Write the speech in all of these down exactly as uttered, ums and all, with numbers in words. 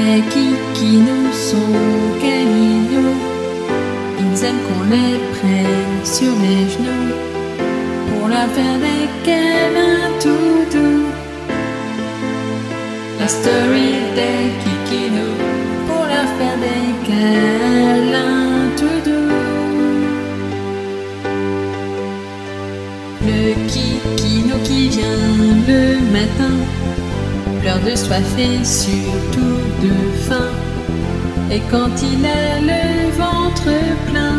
Les kikinous sont câlinous, ils aiment qu'on les prenne sur les genoux pour leur faire des câlins tout doux. La story des kikinous pour leur faire des câlins tout doux. Le kikinou qui vient le matin pleure de soif et surtout de faim. Et quand il a le ventre plein,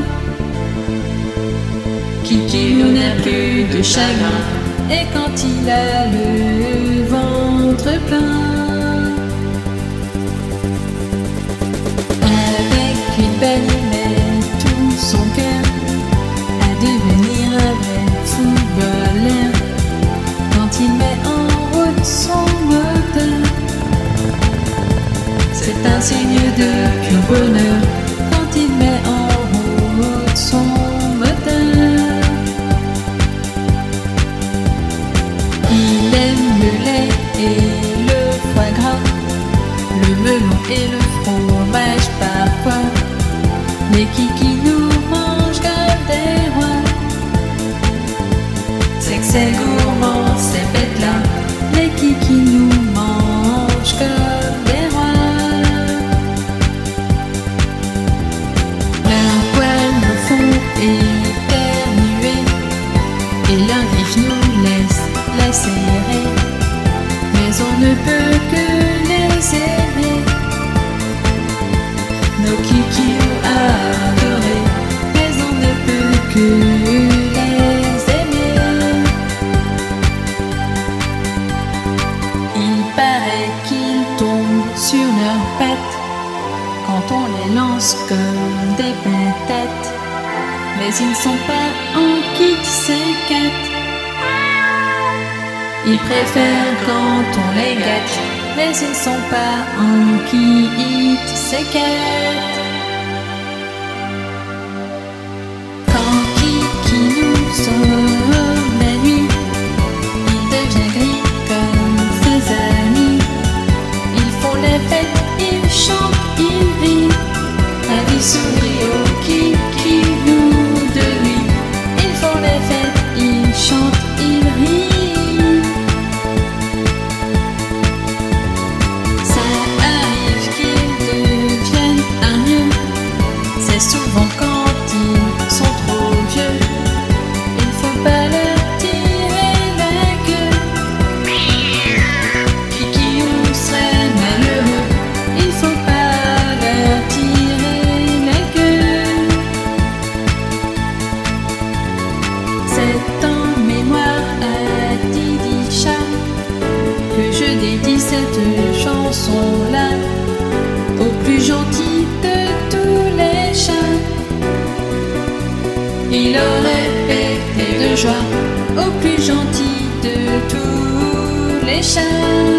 kikinou n'a plus de chagrin. Et quand il a le ventre plein, avec une belle il met tout son cœur à devenir un vrai footballeur. Quand il met en route son moteur, c'est un signe de pur bonheur. Quand il met en route son moteur, il aime le lait et le foie gras, le melon et le fromage parfois. Les kikinous mangent comme des rois. C'est que c'est gourmand ces bêtes-là. Les kikinous mangent comme des rois. Leurs poils nous font éternuer et leur vif nous laisse les serrer. Mais on ne peut que les aimer, nos kikinous adorés. Mais on ne peut que les aimer. Il paraît qu'ils tombent sur leurs pattes quand on les lance comme des patates. Mais ils ne sont pas en kit séquette. Ils préfèrent quand on les gâte. Mais ils ne sont pas en kit séquette. Quand kikinou sort la nuit, il devient gris comme ses amis. Ils font les fêtes, ils chantent, ils rient. La vie sourit au kikinou de lui. Ils font les fêtes, ils chantent, ils rient. Ça arrive qu'ils deviennent hargneux. C'est souvent quand ils sont trop vieux. Il faut pas leur tirer la queue. Kikinou serait malheureux. Il faut pas leur tirer la queue. C'est en mémoire à Didi Chat que je dédie cette chanson-là au plus gentil de tous les chats. Il aurait pété de joie au plus gentil de tous les chats.